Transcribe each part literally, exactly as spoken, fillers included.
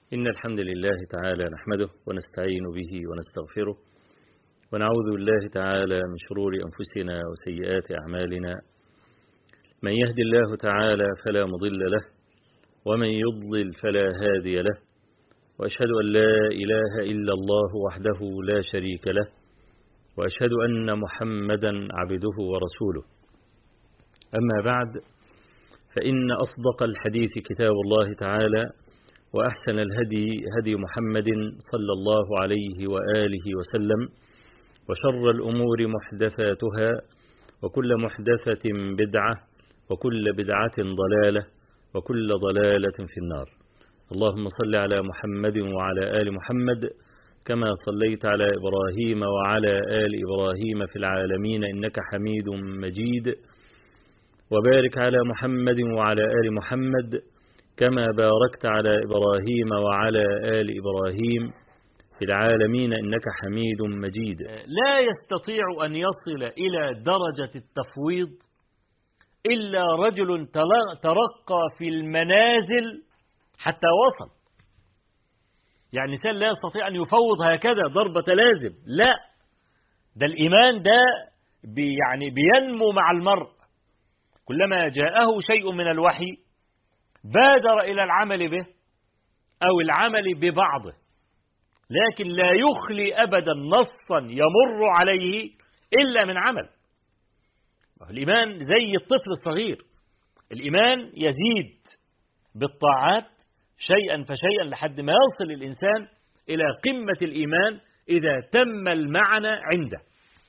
إن الحمد لله تعالى نحمده ونستعين به ونستغفره ونعوذ بالله تعالى من شرور أنفسنا وسيئات أعمالنا. من يهد الله تعالى فلا مضل له ومن يضلل فلا هادي له، وأشهد أن لا إله إلا الله وحده لا شريك له، وأشهد أن محمدا عبده ورسوله. أما بعد، فإن أصدق الحديث كتاب الله تعالى، وأحسن الهدي هدي محمد صلى الله عليه وآله وسلم، وشر الأمور محدثاتها، وكل محدثة بدعة، وكل بدعة ضلالة، وكل ضلالة في النار. اللهم صل على محمد وعلى آل محمد كما صليت على إبراهيم وعلى آل إبراهيم في العالمين إنك حميد مجيد، وبارك على محمد وعلى آل محمد كما باركت على إبراهيم وعلى آل إبراهيم في العالمين إنك حميد مجيد. لا يستطيع أن يصل إلى درجة التفويض إلا رجل ترقى في المنازل حتى وصل. يعني الإنسان لا يستطيع أن يفوض هكذا ضربة لازم، لا، ده الإيمان ده بي يعني بينمو مع المرء. كلما جاءه شيء من الوحي بادر إلى العمل به أو العمل ببعضه، لكن لا يخلي أبدا نصا يمر عليه إلا من عمل. الإيمان زي الطفل الصغير، الإيمان يزيد بالطاعات شيئا فشيئا لحد ما يصل الإنسان إلى قمة الإيمان إذا تم المعنى عنده.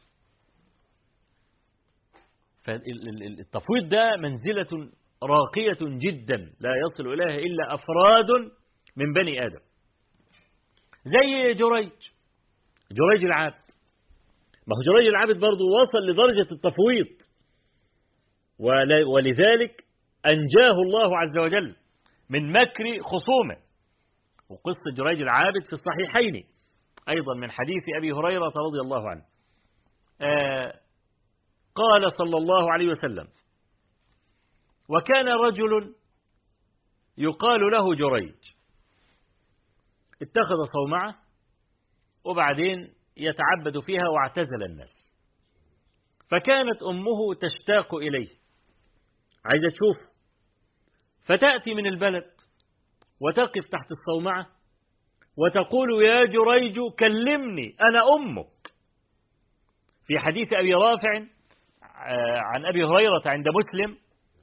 فالتفويض ده منزلة راقية جدا لا يصل إليها إلا أفراد من بني آدم، زي جريج جريج العابد. ما هو جريج العابد برضه وصل لدرجة التفويض، ولذلك أنجاه الله عز وجل من مكر خصومه. وقصة جريج العابد في الصحيحين أيضا من حديث أبي هريرة رضي الله عنه. آه قال صلى الله عليه وسلم: وكان رجل يقال له جريج اتخذ صومعة وبعدين يتعبد فيها واعتزل الناس، فكانت أمه تشتاق إليه عايزة تشوف، فتأتي من البلد وتقف تحت الصومعة وتقول: يا جريج كلمني أنا أمك. في حديث أبي رافع عن أبي هريرة عند مسلم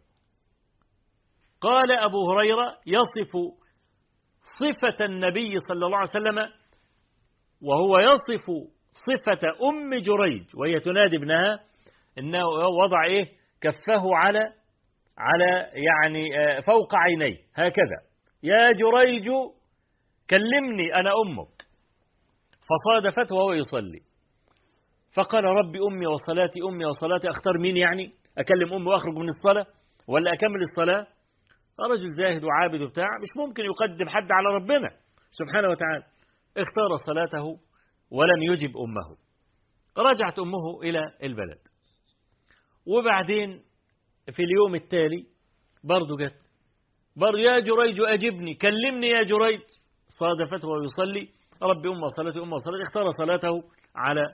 قال أبو هريرة يصف صفة النبي صلى الله عليه وسلم وهو يصف صفة أم جريج وهي تنادي ابنها، إنه وضع إيه كفه على على يعني فوق عينيه هكذا: يا جريج كلمني أنا أمك. فصادفته وهو يصلي فقال: ربي أمي وصلاتي أمي وصلاتي، أختار مين يعني؟ أكلم أمي وأخرج من الصلاة ولا أكمل الصلاة؟ رجل زاهد وعابد وبتاع، مش ممكن يقدم حد على ربنا سبحانه وتعالى. اختار صلاته ولم يجب أمه. رجعت أمه إلى البلد، وبعدين في اليوم التالي برضو جت برضو: يا جريج أجبني كلمني يا جريج. صادفته ويصلي: ربي أمه وصلاتي أمه وصلاتي. اختار صلاته على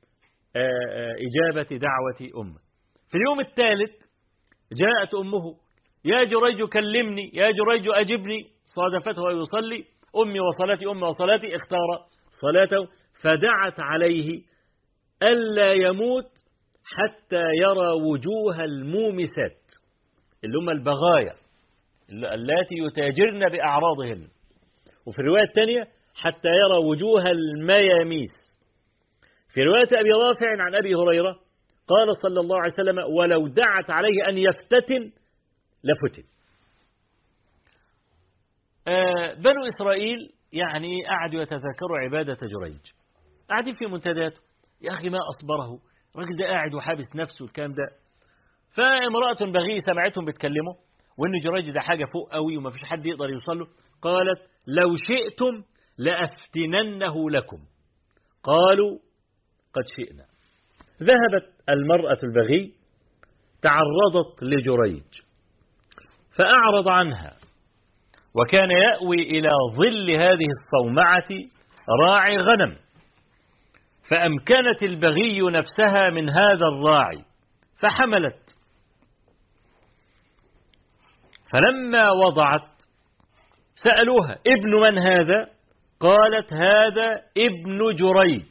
إجابة دعوة أمه. في اليوم الثالث جاءت أمه: يا جريج كلمني يا جريج أجبني. صادفته ويصلي: أمي وصلاتي أمي وصلاتي. اختار صلاته فدعت عليه ألا يموت حتى يرى وجوه المومسات اللي هم البغايا التي يتاجرن بأعراضهن، وفي الرواية الثانية حتى يرى وجوه المياميس. في رواية أبي رافع عن أبي هريرة قال صلى الله عليه وسلم: ولو دعت عليه أن يفتتن لفتن. آه بنو إسرائيل يعني قعدوا يتذكروا عبادة جريج، قاعدين في منتداته: يا أخي ما أصبره، الراجل ده قاعد وحابس نفسه الكلام ده. فامرأة بغي سمعتهم بتكلمه وإن جريج ده حاجة فوق قوي وما فيش حد يقدر يوصل له، قالت: لو شئتم لأفتننه لكم. قالوا: قد شئنا. ذهبت المرأة البغي تعرضت لجريج فأعرض عنها وكان يأوي إلى ظل هذه الصومعة راعي غنم، فأمكنت البغي نفسها من هذا الراعي فحملت. فلما وضعت سألوها ابن من هذا؟ قالت هذا ابن جريج.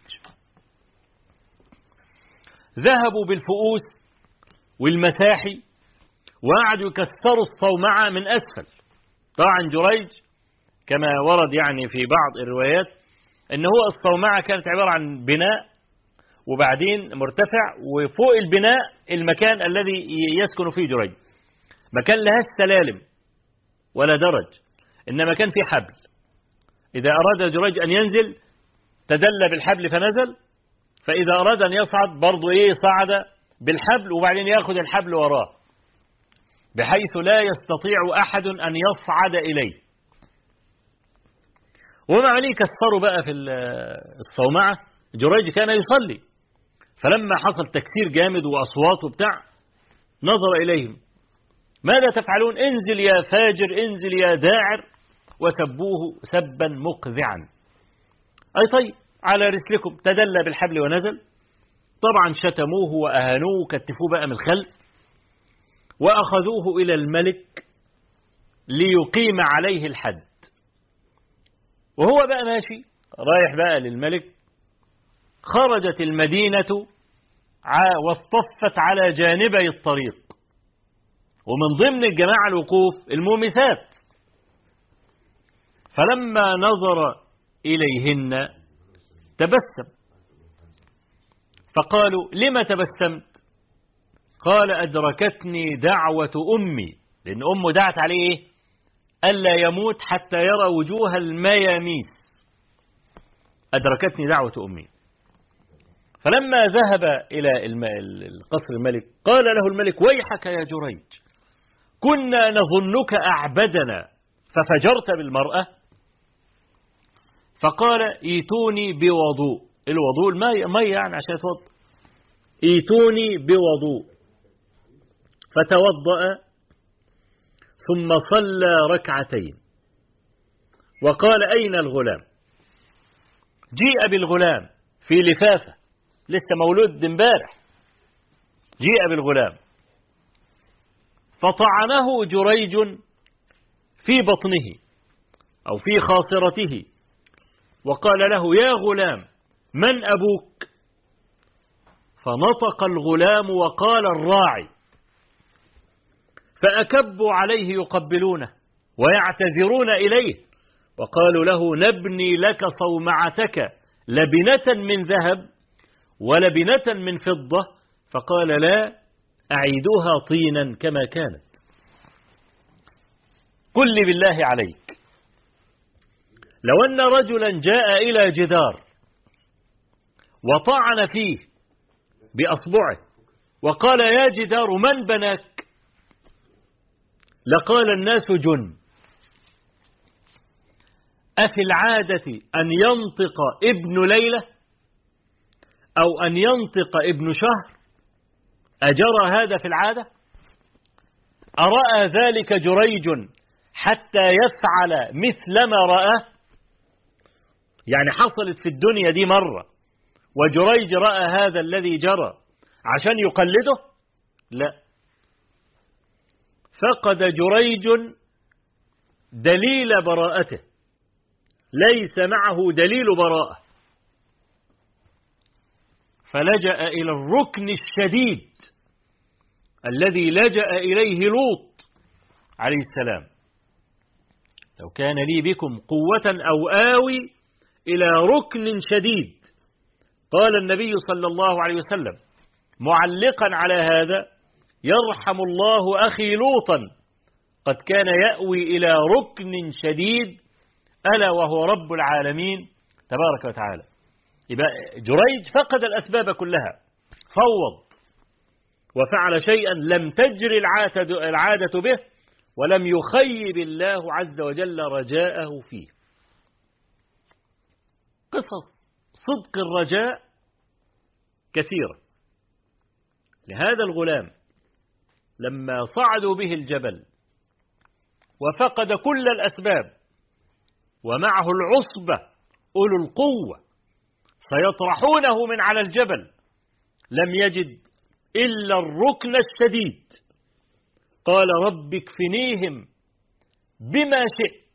ذهبوا بالفؤوس والمساحي وقعدوا يكسروا الصومعة من أسفل. طبعا جريج كما ورد يعني في بعض الروايات أنه هو الصومعة كانت عبارة عن بناء وبعدين مرتفع، وفوق البناء المكان الذي يسكن فيه جريج، مكان لها السلالم ولا درج، إنما كان في حبل. إذا أراد جريج أن ينزل تدلى بالحبل فنزل، فإذا أراد أن يصعد برضو إيه صعد بالحبل وبعدين يأخذ الحبل وراه، بحيث لا يستطيع أحد أن يصعد إليه. وما عليه كسروا بقى في الصومعة. جريج كان يصلي، فلما حصل تكسير جامد وأصوات وبتاع نظر إليهم: ماذا تفعلون؟ انزل يا فاجر، انزل يا داعر، وسبوه سبا مقذعا. أي طيب على رسلكم. تدلى بالحبل ونزل. طبعا شتموه وأهانوه وكتفوه بقى من الخلف، وأخذوه إلى الملك ليقيم عليه الحد. وهو بقى ماشي رايح بقى للملك، خرجت المدينة واصطفت على جانبي الطريق، ومن ضمن الجماعة الوقوف المومسات. فلما نظر إليهن تبسم، فقالوا: لما تبسمت؟ قال: أدركتني دعوة أمي، لأن أمه دعت عليه إيه؟ ألا يموت حتى يرى وجوه المياميس. أدركتني دعوة أمي. فلما ذهب إلى القصر الملك قال له الملك: ويحك يا جريج، كنا نظنك أعبدنا ففجرت بالمرأة. فقال: ايتوني بوضوء. الوضوء الماء، مية يعني عشان يتوضأ. ايتوني بوضوء. فتوضأ ثم صلى ركعتين وقال: أين الغلام؟ جيء بالغلام في لفافة، لسه مولود امبارح. جيء بالغلام فطعنه جريج في بطنه أو في خاصرته، وقال له: يا غلام من أبوك؟ فنطق الغلام وقال: الراعي. فأكبوا عليه يقبلونه ويعتذرون إليه، وقالوا له: نبني لك صومعتك لبنة من ذهب ولبنة من فضة. فقال: لا، أعيدوها طينا كما كانت. قل لي بالله عليك، لو أن رجلا جاء إلى جدار وطعن فيه بأصبعه وقال: يا جدار من بناك؟ لقال الناس: جن. أفي العادة أن ينطق ابن ليلة أو أن ينطق ابن شهر؟ أجرى هذا في العادة؟ أرأى ذلك جريج حتى يفعل مثل ما رأى؟ يعني حصلت في الدنيا دي مرة وجريج رأى هذا الذي جرى عشان يقلده؟ لا. فقد جريج دليل براءته، ليس معه دليل براءة، فلجأ إلى الركن الشديد الذي لجأ إليه لوط عليه السلام: لو كان لي بكم قوة أو آوي إلى ركن شديد. قال النبي صلى الله عليه وسلم معلقا على هذا: يرحم الله أخي لوطا، قد كان يأوي إلى ركن شديد ألا وهو رب العالمين تبارك وتعالى. يبقى جريج فقد الأسباب كلها، فوض وفعل شيئا لم تجري العادة به، ولم يخيب الله عز وجل رجاءه فيه. قصص صدق الرجاء كثيرة. لهذا الغلام لما صعدوا به الجبل وفقد كل الأسباب ومعه العصبة أولو القوة سيطرحونه من على الجبل، لم يجد إلا الركن الشديد، قال رب اكفنيهم بما شئت.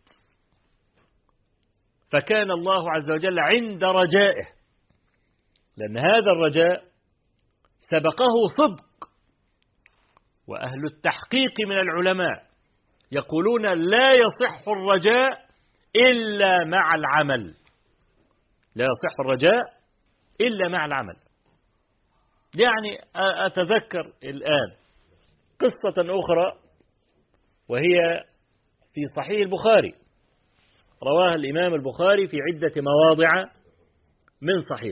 فكان الله عز وجل عند رجائه، لأن هذا الرجاء سبقه صدق. وأهل التحقيق من العلماء يقولون لا يصح الرجاء إلا مع العمل، لا يصح الرجاء إلا مع العمل. يعني أتذكر الآن قصة أخرى وهي في صحيح البخاري، رواها الإمام البخاري في عدة مواضع من صحيح،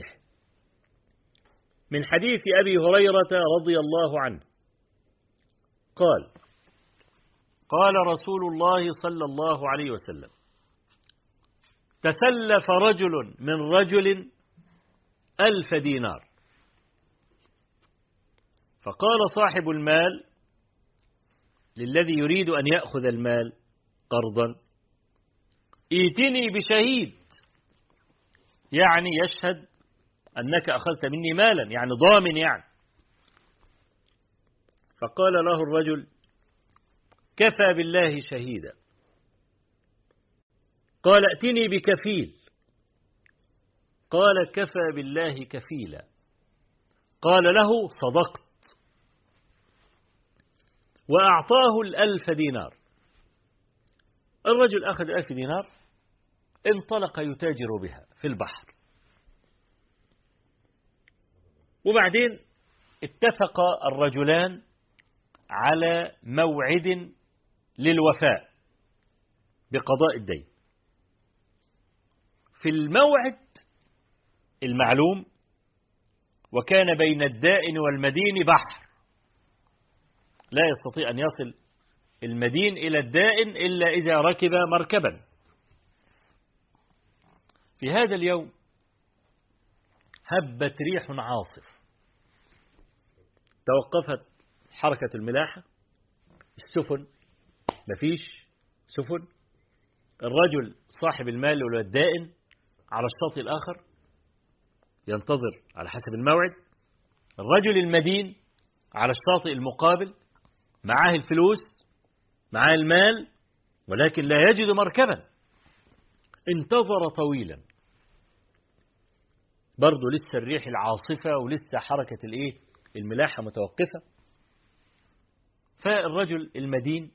من حديث أبي هريرة رضي الله عنه قال قال رسول الله صلى الله عليه وسلم تسلف رجل من رجل ألف دينار، فقال صاحب المال للذي يريد أن يأخذ المال قرضا ائتني بشهيد، يعني يشهد أنك أخذت مني مالا، يعني ضامن يعني. فقال له الرجل كفى بالله شهيدا. قال ائتني بكفيل. قال كفى بالله كفيلا. قال له صدقت، وأعطاه الألف دينار. الرجل أخذ ألف دينار، انطلق يتاجر بها في البحر، وبعدين اتفق الرجلان على موعد للوفاء بقضاء الدين. في الموعد المعلوم، وكان بين الدائن والمدين بحر، لا يستطيع أن يصل المدين إلى الدائن إلا إذا ركب مركبا. في هذا اليوم هبت ريح عاصف، توقفت حركة الملاحة، السفن مفيش سفن، الرجل صاحب المال والدائن على الشاطئ الآخر ينتظر على حسب الموعد، الرجل المدين على الشاطئ المقابل معاه الفلوس معاه المال ولكن لا يجد مركبا. انتظر طويلا، برضه لسه الريح العاصفة ولسه حركة الايه الملاحة متوقفة. فالرجل المدين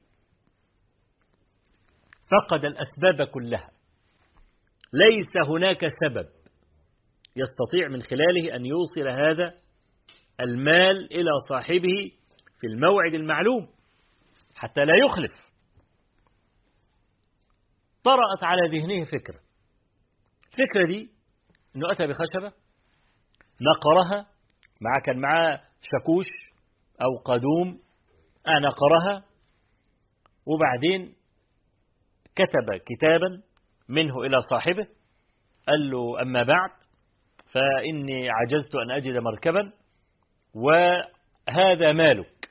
فقد الأسباب كلها، ليس هناك سبب يستطيع من خلاله أن يوصل هذا المال إلى صاحبه في الموعد المعلوم حتى لا يخلف. طرأت على ذهنه فكرة، الفكرة دي أنه أتى بخشبة نقرها، مع كان معاه شاكوش أو قدوم، نقرها، وبعدين كتب كتابا منه إلى صاحبه، قال له أما بعد فإني عجزت أن أجد مركبا وهذا مالك.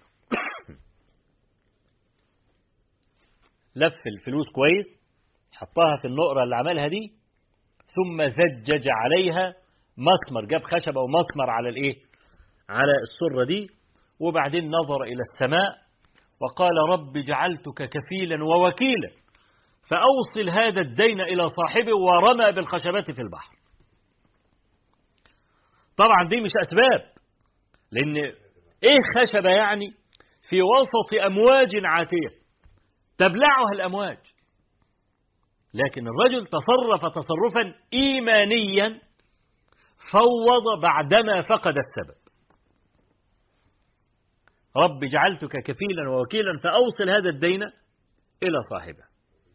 لف الفلوس كويس، حطها في النقرة اللي عملها دي، ثم زجج عليها مسمر، جاب خشبة ومسمر على الايه على السرة دي، وبعدين نظر إلى السماء وقال رب جعلتك كفيلا ووكيلا فأوصل هذا الدين إلى صاحبه، ورمى بالخشبات في البحر. طبعا دي مش أسباب، لأن إيه خشبة يعني في وسط أمواج عاتية تبلعها الأمواج، لكن الرجل تصرف تصرفا إيمانيا، فوض بعدما فقد السبب. رب جعلتك كفيلا ووكيلا فأوصل هذا الدين إلى صاحبه.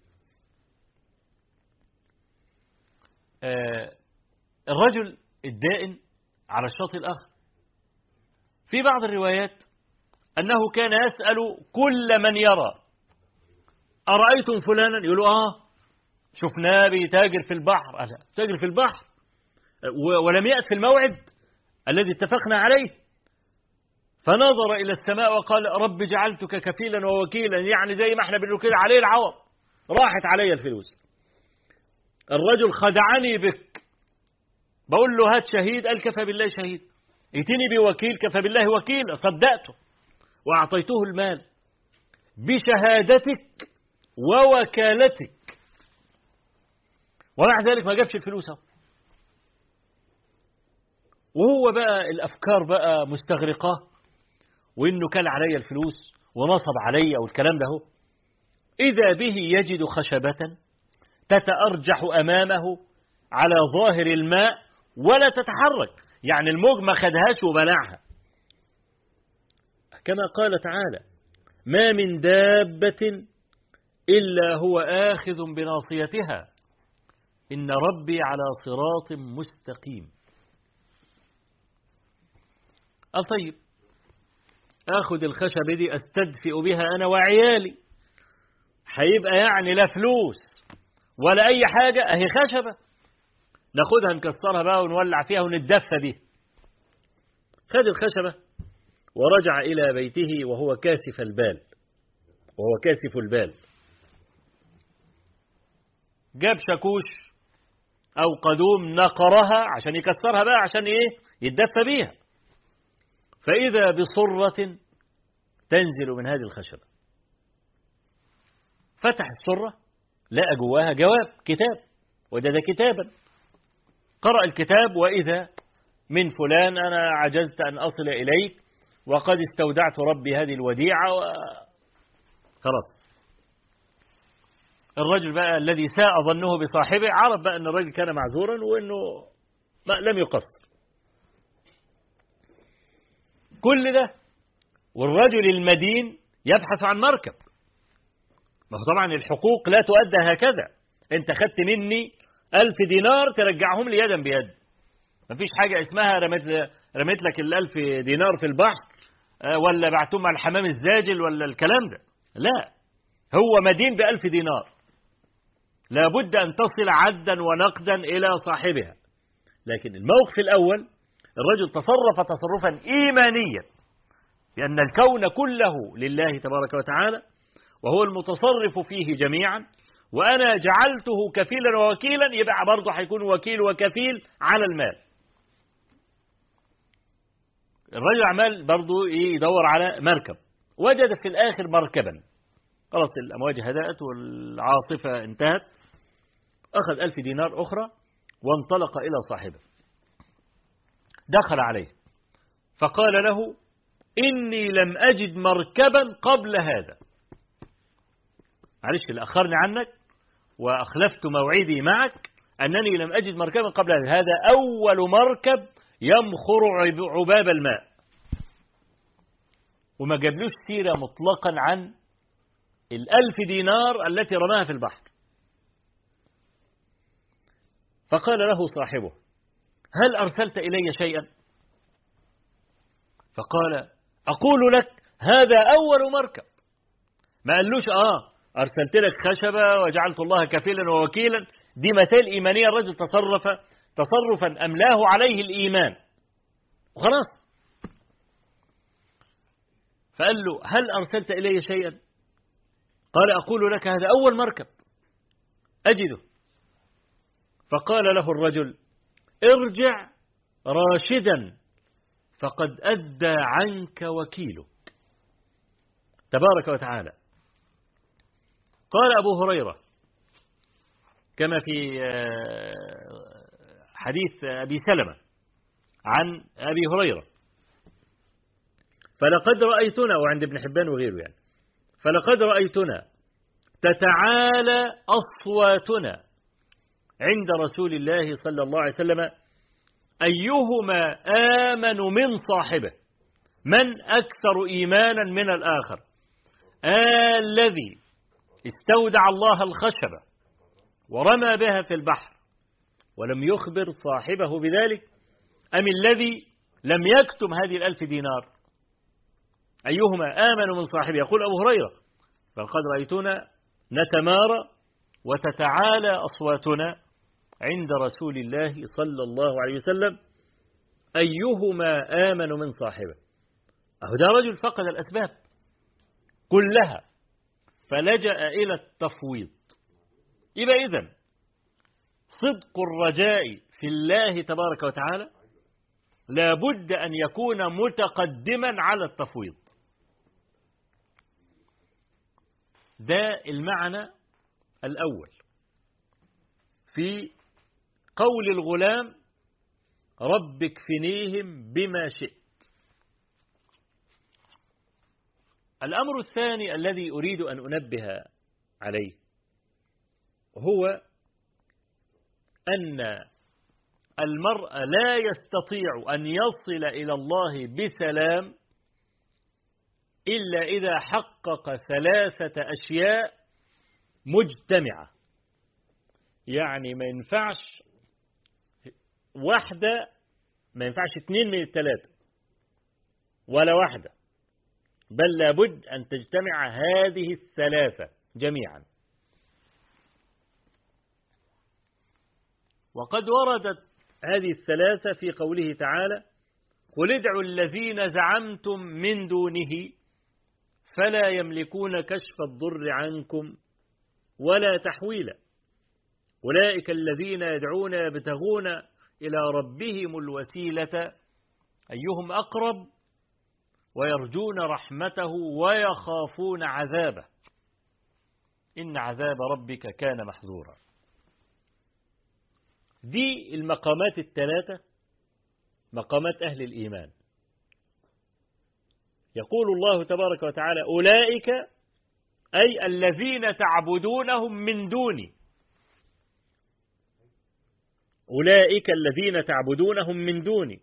آه الرجل الدائن على الشاطئ الآخر، في بعض الروايات أنه كان يسأل كل من يرى أرأيتم فلانا؟ يقولوا آه شفناه بيتاجر في البحر. ألا تاجر في البحر ولم يأت في الموعد الذي اتفقنا عليه. فنظر إلى السماء وقال رب جعلتك كفيلا ووكيلا، يعني زي ما احنا بنقول كده عليه العوض، راحت علي الفلوس. الرجل خدعني بك، بقول له هات شهيد، قال كفى بالله شهيد. ائتني بوكيل، كفى بالله وكيل. صدقته وأعطيته المال بشهادتك ووكالتك، ومع ذلك ما جابش الفلوس. وهو بقى الأفكار بقى مستغرقة، وإنه كان علي الفلوس ونصب علي والكلام ده هو. إذا به يجد خشبة تتأرجح أمامه على ظاهر الماء ولا تتحرك، يعني الموج ما خدهاش وبلعها. كما قال تعالى ما من دابة إلا هو آخذ بناصيتها إن ربي على صراط مستقيم. طيب أخذ الخشبة دي أستدفئ بها أنا وعيالي، هيبقى يعني لا فلوس ولا أي حاجة، أهي خشبة ناخدها نكسرها بقى ونولع فيها ونتدفى بيها. خد الخشبة ورجع إلى بيته وهو كاسف البال، وهو كاسف البال. جاب شاكوش أو قدوم نقرها عشان يكسرها بقى، عشان إيه؟ يتدفى بيها. فإذا بصرة تنزل من هذه الخشبة. فتح السرة لقى جواها جواب كتاب، وجد كتابا. قرأ الكتاب وإذا من فلان أنا عجزت أن أصل إليك وقد استودعت ربي هذه الوديعة و... خلاص. الرجل بقى الذي ساء ظنه بصاحبه عرف بقى أن الرجل كان معذورا وأنه ما لم يقصر. كل ده والرجل المدين يبحث عن مركب. ما هو طبعا الحقوق لا تؤدى هكذا، انت خدت مني ألف دينار ترجعهم لي يدا بيد. ما فيش حاجة اسمها رميت, رميت لك الألف دينار في البحر ولا بعتهم على الحمام الزاجل ولا الكلام ده، لا، هو مدين بألف دينار، لابد أن تصل عدا ونقدا إلى صاحبها. لكن الموقف الأول الرجل تصرف تصرفا إيمانيا بأن الكون كله لله تبارك وتعالى وهو المتصرف فيه جميعا، وأنا جعلته كفيلا ووكيلا، يبقى برضه هيكون وكيل وكفيل على المال. الرجل عمال برضه يدور على مركب، وجد في الآخر مركبا. خلاص الأمواج هدأت والعاصفة انتهت، أخذ ألف دينار أخرى وانطلق إلى صاحبه. دخل عليه فقال له إني لم أجد مركبا قبل هذا، معلش اللي أخرني عنك وأخلفت موعدي معك أنني لم أجد مركبا قبل هذا، هذا أول مركب يمخر عباب الماء. وما جابلوش سيرة مطلقا عن الألف دينار التي رماها في البحر. فقال له صاحبه هل أرسلت إلي شيئا؟ فقال أقول لك هذا أول مركب. ما قالوش آه أرسلت لك خشبة وجعلت الله كفيلا ووكيلا، دي مثال إيمانية، الرجل تصرف تصرفا أملاه عليه الإيمان وخلاص. فقال له هل أرسلت إلي شيئا؟ قال أقول لك هذا أول مركب أجده. فقال له الرجل ارجع راشدا فقد أدى عنك وكيلك تبارك وتعالى. قال أبو هريرة كما في حديث أبي سلمة عن أبي هريرة فلقد رأيتنا، وعند ابن حبان وغيره يعني، فلقد رأيتنا تتعالى أصواتنا عند رسول الله صلى الله عليه وسلم أيهما آمن من صاحبه، من أكثر إيمانا من الآخر، آه الذي استودع الله الخشبة ورمى بها في البحر ولم يخبر صاحبه بذلك، أم الذي لم يكتم هذه الألف دينار. أيهما آمن من صاحبه. يقول أبو هريرة فقد رأيتنا نتمارى وتتعالى أصواتنا عند رسول الله صلى الله عليه وسلم أيهما آمن من صاحبه. أهو ده رجل فقد الأسباب كلها فلجأ إلى التفويض. يبقى إذن صدق الرجاء في الله تبارك وتعالى لابد أن يكون متقدما على التفويض. ده المعنى الأول في قول الغلام رب اكفنيهم بما شئت. الأمر الثاني الذي أريد أن أنبه عليه هو أن المرء لا يستطيع أن يصل إلى الله بسلام إلا إذا حقق ثلاثة أشياء مجتمعة. يعني ما ينفعش واحدة، ما ينفعش اثنين من الثلاثة ولا واحدة، بل لابد أن تجتمع هذه الثلاثة جميعا. وقد وردت هذه الثلاثة في قوله تعالى قل ادعوا الذين زعمتم من دونه فلا يملكون كشف الضر عنكم ولا تحويلا أولئك الذين يدعون يبتغون إلى ربهم الوسيلة أيهم أقرب ويرجون رحمته ويخافون عذابه إن عذاب ربك كان محذورا. دي المقامات الثلاثة مقامات أهل الإيمان. يقول الله تبارك وتعالى أولئك أي الذين تعبدونهم من دوني، أولئك الذين تعبدونهم من دوني،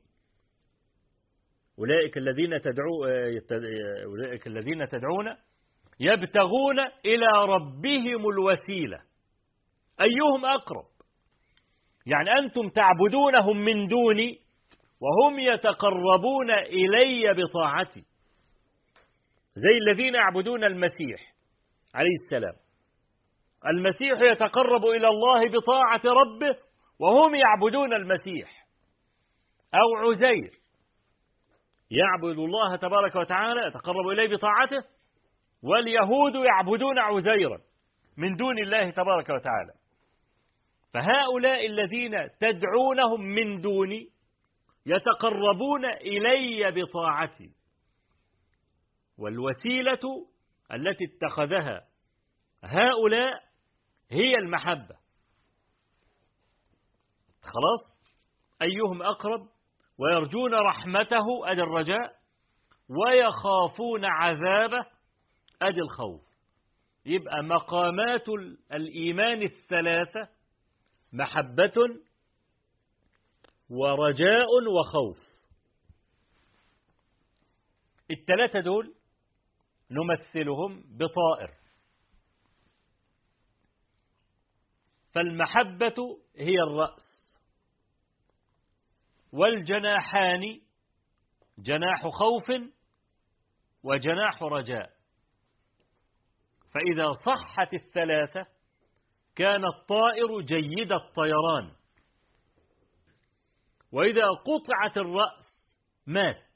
أولئك الذين تدعو أولئك الذين تدعون يبتغون إلى ربهم الوسيلة أيهم أقرب. يعني أنتم تعبدونهم من دوني وهم يتقربون إلي بطاعتي، زي الذين يعبدون المسيح عليه السلام. المسيح يتقرب إلى الله بطاعة ربه وهم يعبدون المسيح. أو عزير يعبد الله تبارك وتعالى يتقرب إليه بطاعته، واليهود يعبدون عزيرا من دون الله تبارك وتعالى. فهؤلاء الذين تدعونهم من دوني يتقربون إلي بطاعتي، والوسيلة التي اتخذها هؤلاء هي المحبة. خلاص، أيهم أقرب ويرجون رحمته أدي الرجاء ويخافون عذابه أدي الخوف. يبقى مقامات الإيمان الثلاثة محبة ورجاء وخوف. الثلاثة دول نمثلهم بطائر، فالمحبة هي الرأس، والجناحان جناح خوف وجناح رجاء. فإذا صحت الثلاثة كان الطائر جيد الطيران، وإذا قطعت الرأس مات،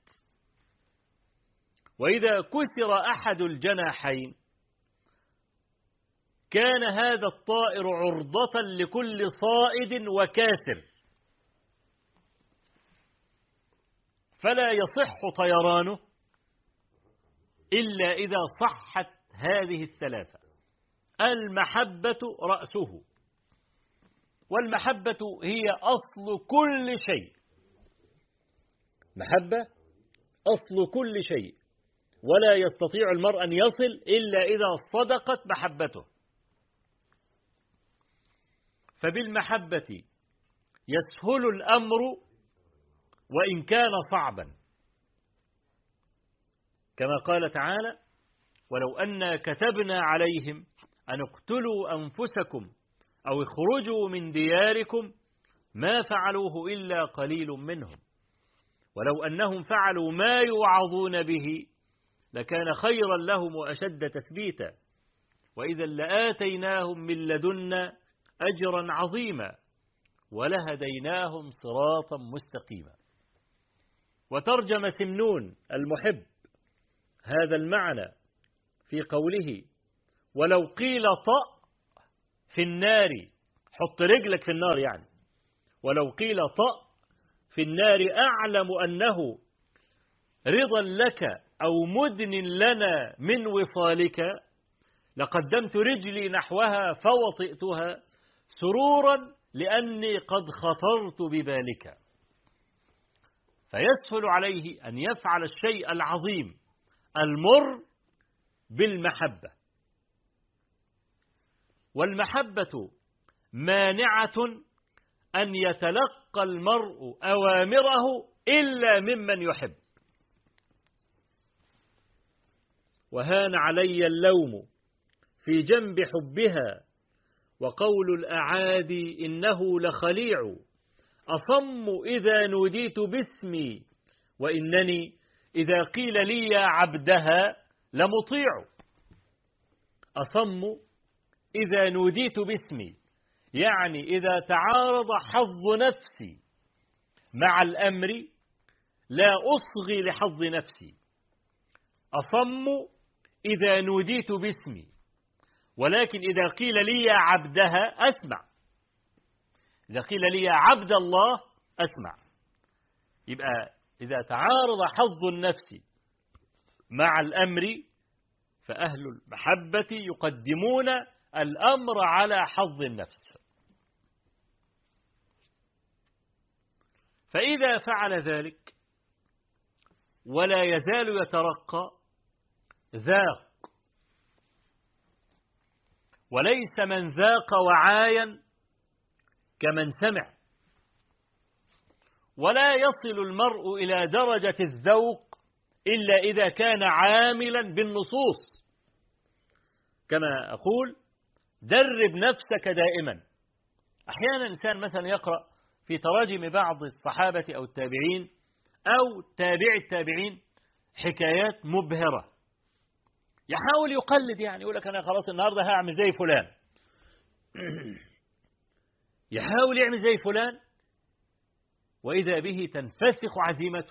وإذا كسر أحد الجناحين كان هذا الطائر عرضة لكل صائد وكاسر، فلا يصح طيرانه إلا إذا صحت هذه الثلاثة. المحبة رأسه، والمحبة هي أصل كل شيء. محبة أصل كل شيء، ولا يستطيع المرء أن يصل إلا إذا صدقت محبته. فبالمحبة يسهل الأمر وإن كان صعبا، كما قال تعالى ولو أنا كتبنا عليهم أن اقتلوا أنفسكم أو اخرجوا من دياركم ما فعلوه إلا قليل منهم ولو أنهم فعلوا ما يوعظون به لكان خيرا لهم وأشد تثبيتا وإذا لآتيناهم من لدنا أجرا عظيما ولهديناهم صراطا مستقيما. وترجم سمنون المحب هذا المعنى في قوله ولو قيل طأ في النار، حط رجلك في النار يعني، ولو قيل طأ في النار أعلم أنه رضا لك أو مدن لنا من وصالك لقدمت رجلي نحوها فوطئتها سرورا لأني قد خطرت ببالك. فيسهل عليه أن يفعل الشيء العظيم المر بالمحبة، والمحبة مانعة أن يتلقى المرء أوامره إلا ممن يحب. وهان علي اللوم في جنب حبها، وقول الأعادي إنه لخليع، أصم إذا نوديت باسمي، وإنني إذا قيل لي يا عبدها لمطيع. أصم إذا نوديت باسمي، يعني إذا تعارض حظ نفسي مع الأمر لا أصغي لحظ نفسي. أصم إذا نوديت باسمي، ولكن إذا قيل لي يا عبدها أسمع، إذا قيل لي يا عبد الله أسمع. يبقى إذا تعارض حظ النفس مع الأمر فأهل المحبة يقدمون الأمر على حظ النفس. فإذا فعل ذلك ولا يزال يترقى ذاق، وليس من ذاق وعايا كمن سمع. ولا يصل المرء إلى درجة الذوق إلا إذا كان عاملا بالنصوص. كما أقول درب نفسك دائما. أحيانا إنسان مثلا يقرأ في تراجم بعض الصحابة أو التابعين أو تابع التابعين حكايات مبهرة، يحاول يقلد، يعني يقول لك أنا خلاص النهاردة هعمل زي فلان يحاول يعمل زي فلان، وإذا به تنفسخ عزيمته.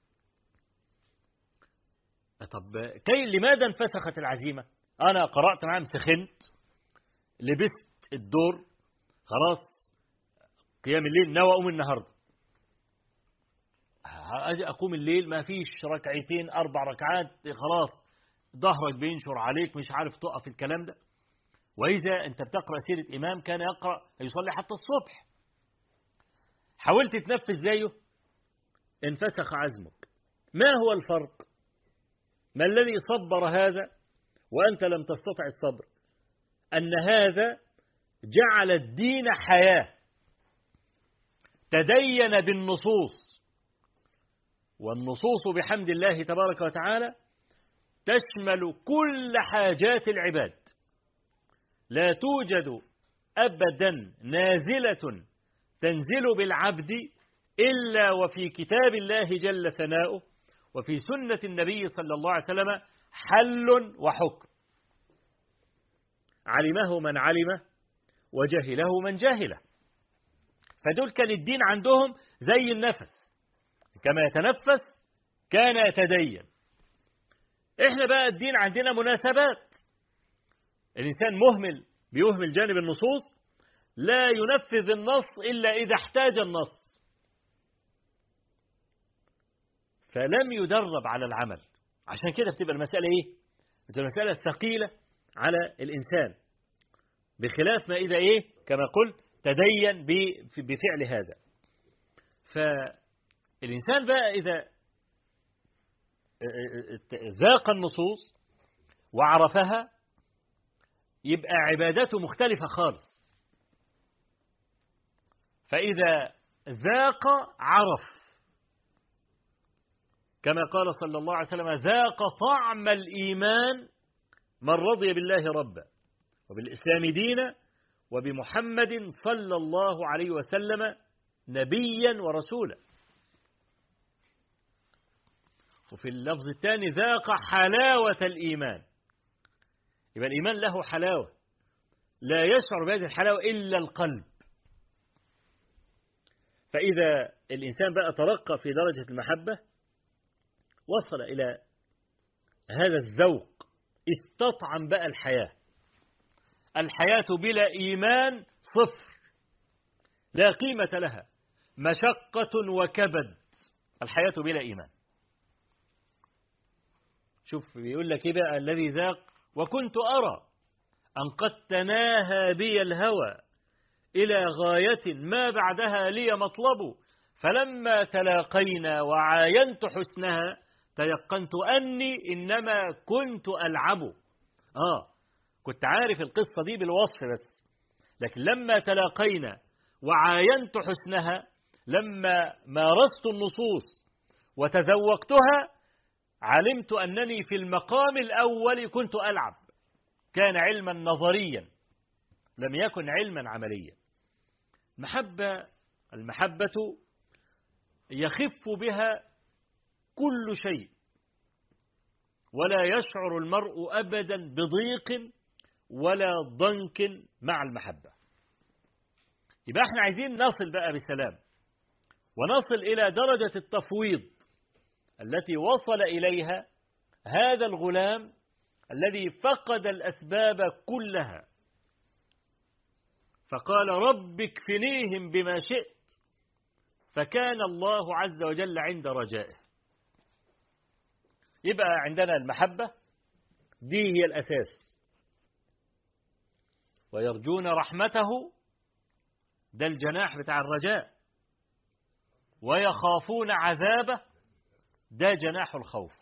طب كي لماذا انفسخت العزيمة؟ أنا قرأت معهم، سخنت، لبست الدور، خلاص قيام الليل ناوي أقوم النهاردة. أجي أقوم الليل ما فيش ركعتين أربع ركعات، خلاص ظهرك بينشر عليك، مش عارف تقف الكلام ده. وإذا أنت بتقرأ سيرة إمام كان يقرأ يصلي حتى الصبح، حاولت تنفذ زيه انفسخ عزمك. ما هو الفرق؟ ما الذي صبر هذا وأنت لم تستطع الصبر؟ أن هذا جعل الدين حياة، تدين بالنصوص، والنصوص بحمد الله تبارك وتعالى تشمل كل حاجات العباد، لا توجد أبدا نازلة تنزل بالعبد إلا وفي كتاب الله جل ثناؤه وفي سنة النبي صلى الله عليه وسلم حل وحكم، علمه من علمه وجهله من جهله. فدول كان الدين عندهم زي النفس، كما يتنفس كان يتدين. احنا بقى الدين عندنا مناسبات، الإنسان مهمل بيهمل جانب النصوص، لا ينفذ النص إلا إذا احتاج النص، فلم يدرب على العمل. عشان كده بتبقى المسألة إيه؟ بتبقى المسألة ثقيلة على الإنسان، بخلاف ما إذا إيه كما قلت تدين بفعل هذا. فالإنسان بقى إذا ذاق النصوص وعرفها يبقى عبادته مختلفة خالص. فإذا ذاق عرف، كما قال صلى الله عليه وسلم ذاق طعم الإيمان من رضي بالله ربا وبالإسلام دينا وبمحمد صلى الله عليه وسلم نبيا ورسولا. وفي اللفظ الثاني ذاق حلاوة الإيمان، يبقى الإيمان له حلاوة لا يشعر بهذه الحلاوة إلا القلب. فإذا الإنسان بقى ترقى في درجة المحبة وصل إلى هذا الذوق استطعم بقى الحياة. الحياة بلا إيمان صفر، لا قيمة لها، مشقة وكبد الحياة بلا إيمان. شوف بيقول لك إيه بقى الذي ذاق: وكنت أرى أن قد تناهى بي الهوى إلى غاية ما بعدها لي مطلب، فلما تلاقينا وعاينت حسنها تيقنت أني إنما كنت ألعب. آه كنت عارف القصة دي بالوصف بس، لكن لما تلاقينا وعاينت حسنها، لما مارست النصوص وتذوقتها، علمت أنني في المقام الأول كنت ألعب. كان علما نظريا لم يكن علما عمليا. المحبة المحبة يخف بها كل شيء، ولا يشعر المرء أبدا بضيق ولا ضنك مع المحبة. يبقى احنا عايزين نصل بقى بسلام، ونصل إلى درجة التفويض التي وصل إليها هذا الغلام الذي فقد الأسباب كلها، فقال: رب اكفنيهم بما شئت، فكان الله عز وجل عند رجائه. يبقى عندنا المحبة دي هي الأساس، ويرجون رحمته ده الجناح بتاع الرجاء، ويخافون عذابه ده جناح الخوف.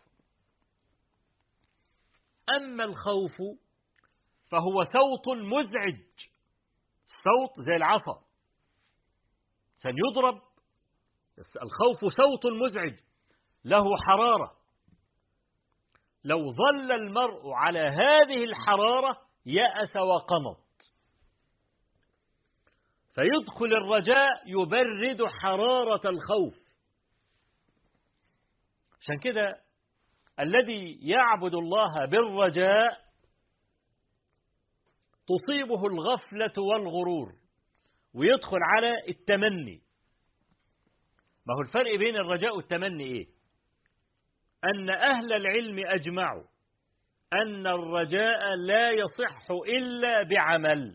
أما الخوف فهو صوت مزعج، صوت زي العصا سيضرب. الخوف صوت مزعج له حرارة، لو ظل المرء على هذه الحرارة يأس وقنط، فيدخل الرجاء يبرد حرارة الخوف. عشان كده الذي يعبد الله بالرجاء تصيبه الغفلة والغرور ويدخل على التمني. ما هو الفرق بين الرجاء والتمني إيه؟ أن أهل العلم أجمعوا أن الرجاء لا يصح إلا بعمل.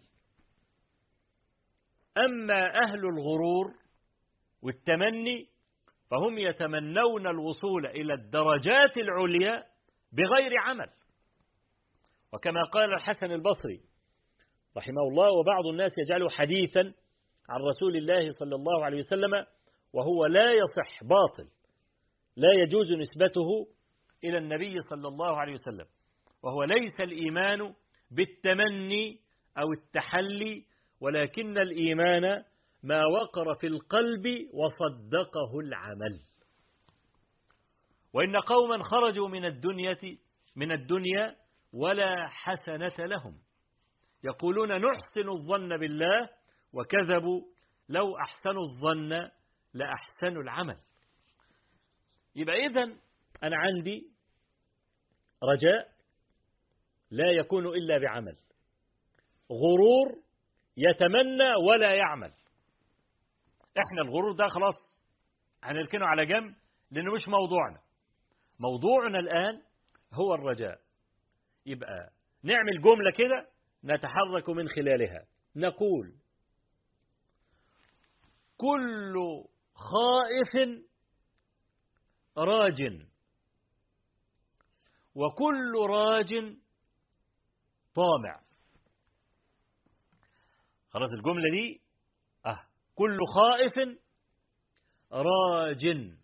أما أهل الغرور والتمني فهم يتمنون الوصول إلى الدرجات العليا بغير عمل. وكما قال الحسن البصري رحمه الله: وبعض الناس يجعله حديثا عن رسول الله صلى الله عليه وسلم وهو لا يصح، باطل، لا يجوز نسبته إلى النبي صلى الله عليه وسلم. وهو ليس الإيمان بالتمني أو التحلي، ولكن الإيمان ما وقر في القلب وصدقه العمل. وإن قوما خرجوا من الدنيا من الدنيا ولا حسنة لهم، يقولون نحسن الظن بالله، وكذبوا لو أحسنوا الظن لأحسنوا العمل. يبقى إذن أنا عندي رجاء لا يكون إلا بعمل، غرور يتمنى ولا يعمل. احنا الغرور ده خلاص هنركنه على جنب لأنه مش موضوعنا. موضوعنا الآن هو الرجاء. يبقى نعمل جملة كده نتحرك من خلالها، نقول: كل خائف راج، وكل راج طامع. خلاص الجملة دي اه كل خائف راج،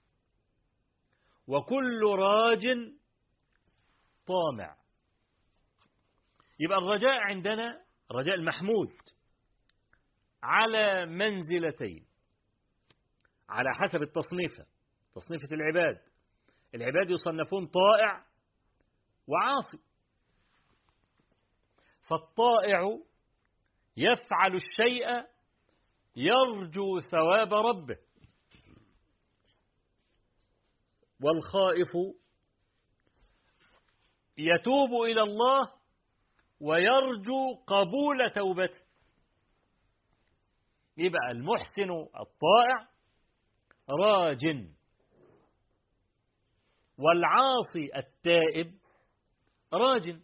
وكل راج طامع. يبقى الرجاء عندنا رجاء المحمود على منزلتين على حسب التصنيفة، تصنيفة العباد. العباد يصنفون طائع وعاصي. فالطائع يفعل الشيء يرجو ثواب ربه، والخائف يتوب إلى الله ويرجو قبول توبته. يبقى المحسن الطائع راج، والعاصي التائب راج،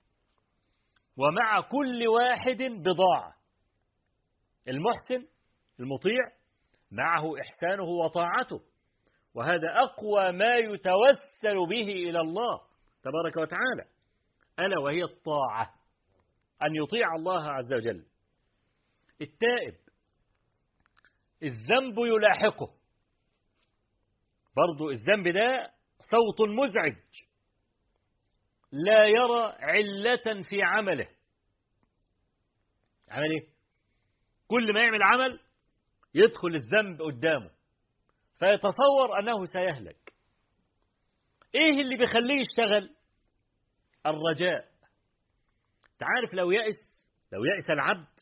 ومع كل واحد بضاعة. المحسن المطيع معه إحسانه وطاعته، وهذا أقوى ما يتوسل به إلى الله تبارك وتعالى، ألا وهي الطاعة، أن يطيع الله عز وجل. التائب الذنب يلاحقه، برضو الذنب ده صوت مزعج، لا يرى علة في عمله. عمل ايه؟ كل ما يعمل عمل يدخل الذنب قدامه فيتصور أنه سيهلك. ايه اللي بيخليه يشتغل؟ الرجاء. تعرف لو يأس لو يأس العبد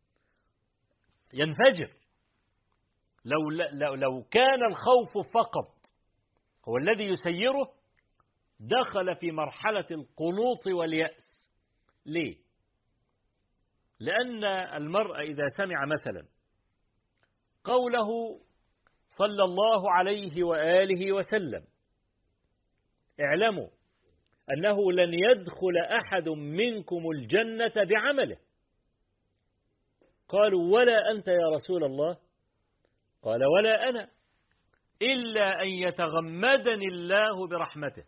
ينفجر. لو, لو, لو كان الخوف فقط هو الذي يسيره دخل في مرحلة القنوط واليأس. ليه؟ لأن المرء إذا سمع مثلا قوله صلى الله عليه وآله وسلم اعلموا أنه لن يدخل أحد منكم الجنة بعمله، قالوا ولا أنت يا رسول الله؟ قال ولا أنا، إلا أن يتغمدني الله برحمته.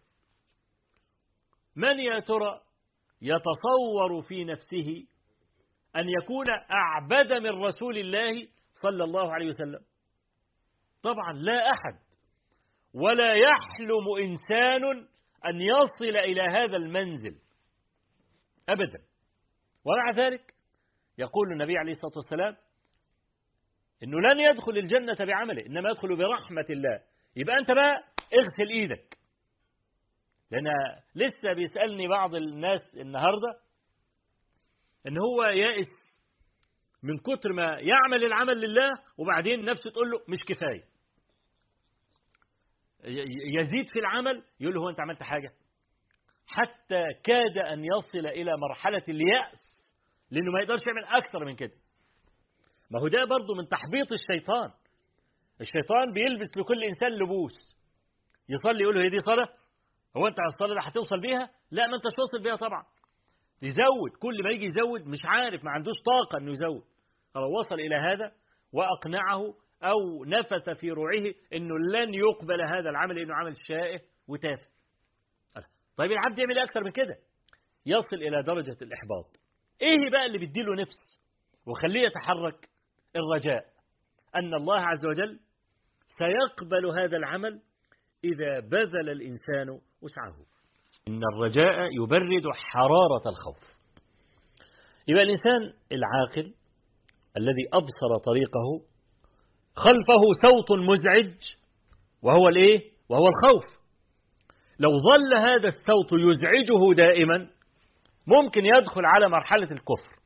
من يا ترى يتصور في نفسه أن يكون أعبد من رسول الله صلى الله عليه وسلم؟ طبعا لا أحد، ولا يحلم إنسان أن يصل إلى هذا المنزل أبدا. ومع ذلك يقول النبي عليه الصلاة والسلام إنه لن يدخل الجنة بعمله، إنما يدخل برحمة الله. يبقى أنت بقى اغسل إيدك. لأن لسه بيسألني بعض الناس النهاردة إن هو يائس من كتر ما يعمل العمل لله، وبعدين نفسه تقول له مش كفاية، يزيد في العمل، يقول له هو أنت عملت حاجة؟ حتى كاد أن يصل إلى مرحلة اليأس، لأنه ما يقدرش يعمل أكثر من كده. ما هو ده برضه من تحبيط الشيطان. الشيطان بيلبس لكل إنسان لبوس، يصلي يقول له هي دي صلاة؟ هو أنت على الصلاة اللي هتوصل بيها؟ لا، ما أنتش واصل بيها طبعا. يزود، كل ما يجي يزود مش عارف، ما عندوش طاقة أنه يزود. خلاص وصل إلى هذا وأقنعه أو نفث في روعه أنه لن يقبل هذا العمل لأنه عمل شائع وتافه. طيب العبد يعمل أكثر من كده، يصل إلى درجة الإحباط. إيه بقى اللي بيديله نفس وخليه يتحرك؟ الرجاء أن الله عز وجل سيقبل هذا العمل إذا بذل الإنسان وسعه. إن الرجاء يبرد حرارة الخوف. يبقى الإنسان العاقل الذي أبصر طريقه خلفه صوت مزعج وهو الإيه؟ وهو الخوف. لو ظل هذا الصوت يزعجه دائما ممكن يدخل على مرحلة الكفر،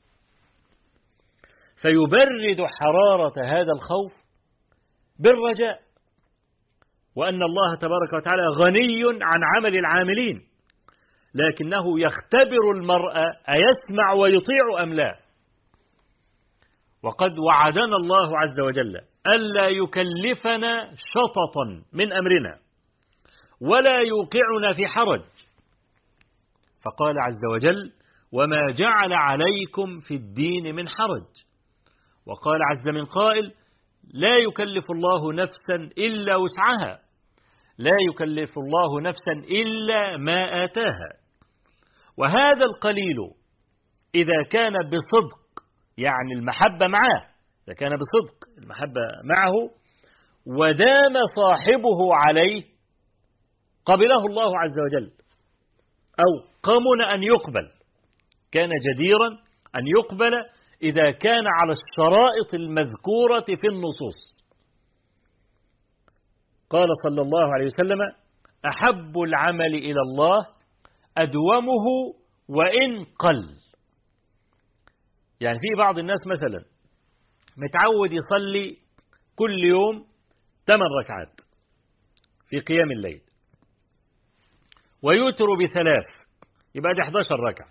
فيبرد حرارة هذا الخوف بالرجاء، وأن الله تبارك وتعالى غني عن عمل العاملين، لكنه يختبر المرء أيسمع ويطيع أم لا. وقد وعدنا الله عز وجل ألا يكلفنا شططا من أمرنا ولا يوقعنا في حرج، فقال عز وجل وما جعل عليكم في الدين من حرج. وقال عز من قائل لا يكلف الله نفسا إلا وسعها، لا يكلف الله نفسا إلا ما آتاها. وهذا القليل إذا كان بصدق، يعني المحبة معه، إذا كان بصدق المحبة معه ودام صاحبه عليه قبله الله عز وجل، أو قمن أن يقبل، كان جديرا أن يقبل إذا كان على الشرائط المذكورة في النصوص. قال صلى الله عليه وسلم أحب العمل إلى الله أدومه وإن قل. يعني في بعض الناس مثلا متعود يصلي كل يوم ثمان ركعات في قيام الليل ويوتر بثلاث، يبقى دي إحدى عشرة ركعة.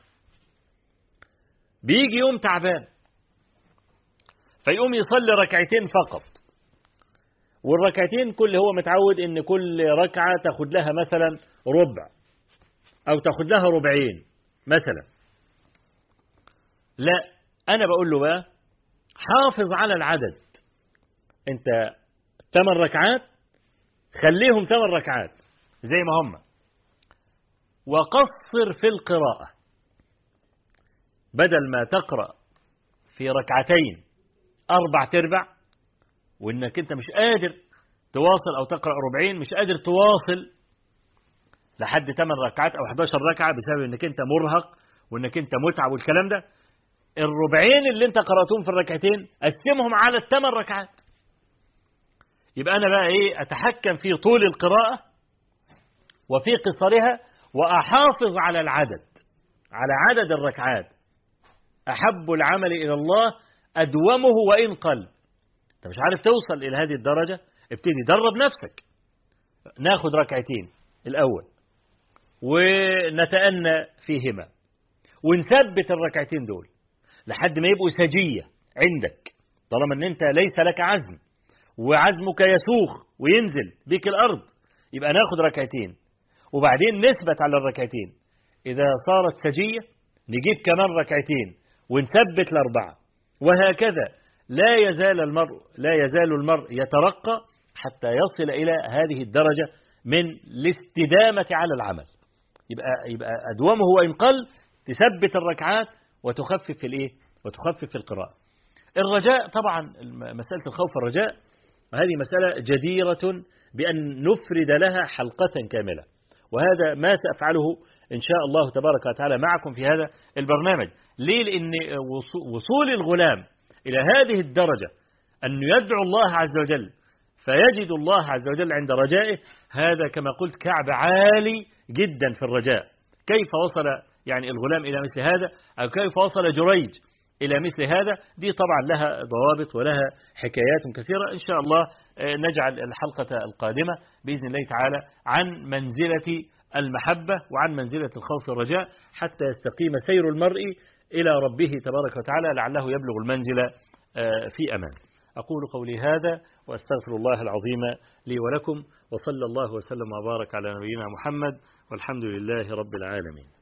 بيجي يوم تعبان فيقوم يصلي ركعتين فقط، والركعتين كل هو متعود ان كل ركعة تاخد لها مثلا ربع او تاخد لها ربعين، مثلا. لا، أنا بقول له بقى حافظ على العدد. أنت ثمان ركعات خليهم ثمان ركعات زي ما هم، وقصر في القراءة، بدل ما تقرأ في ركعتين أربع تربع وإنك أنت مش قادر تواصل، أو تقرأ ربعين مش قادر تواصل لحد ثمان ركعات أو إحدى عشرة ركعة بسبب إنك أنت مرهق وإنك أنت متعب والكلام ده. الربعين اللي أنت قرأتهم في الركعتين قسمهم على الثمان ركعات. يبقى أنا بقى إيه، أتحكم في طول القراءة وفي قصرها، وأحافظ على العدد، على عدد الركعات. أحب العمل إلى الله أدومه وإن قل. أنت مش عارف توصل إلى هذه الدرجة، ابتدي درب نفسك. ناخد ركعتين الأول ونتأنى فيهما، ونثبت الركعتين دول لحد ما يبقوا سجية عندك، طالما أن أنت ليس لك عزم وعزمك يسوخ وينزل بك الأرض. يبقى ناخد ركعتين وبعدين نثبت على الركعتين. إذا صارت سجية نجيب كمان ركعتين ونثبت الأربعة، وهكذا لا يزال المرء لا يزال المرء يترقى حتى يصل إلى هذه الدرجة من الاستدامة على العمل. يبقى يبقى أدومه وإن قل، تثبت الركعات وتخفف في الإيه؟ وتخفف في القراءة. الرجاء طبعا، مسألة الخوف والرجاء هذه مسألة جديرة بأن نفرد لها حلقة كاملة، وهذا ما سأفعله إن شاء الله تبارك وتعالى معكم في هذا البرنامج. ليه؟ لأن وصول الغلام إلى هذه الدرجة أن يدعو الله عز وجل فيجد الله عز وجل عند رجائه، هذا كما قلت كعب عالي جدا في الرجاء. كيف وصل يعني الغلام إلى مثل هذا، أو كيف وصل جريج إلى مثل هذا؟ دي طبعا لها ضوابط ولها حكايات كثيرة. إن شاء الله نجعل الحلقة القادمة بإذن الله تعالى عن منزلة المحبة وعن منزلة الخوف والرجاء، حتى يستقيم سير المرء إلى ربه تبارك وتعالى لعله يبلغ المنزل في أمان. أقول قولي هذا وأستغفر الله العظيم لي ولكم، وصلى الله وسلم وبارك على نبينا محمد، والحمد لله رب العالمين.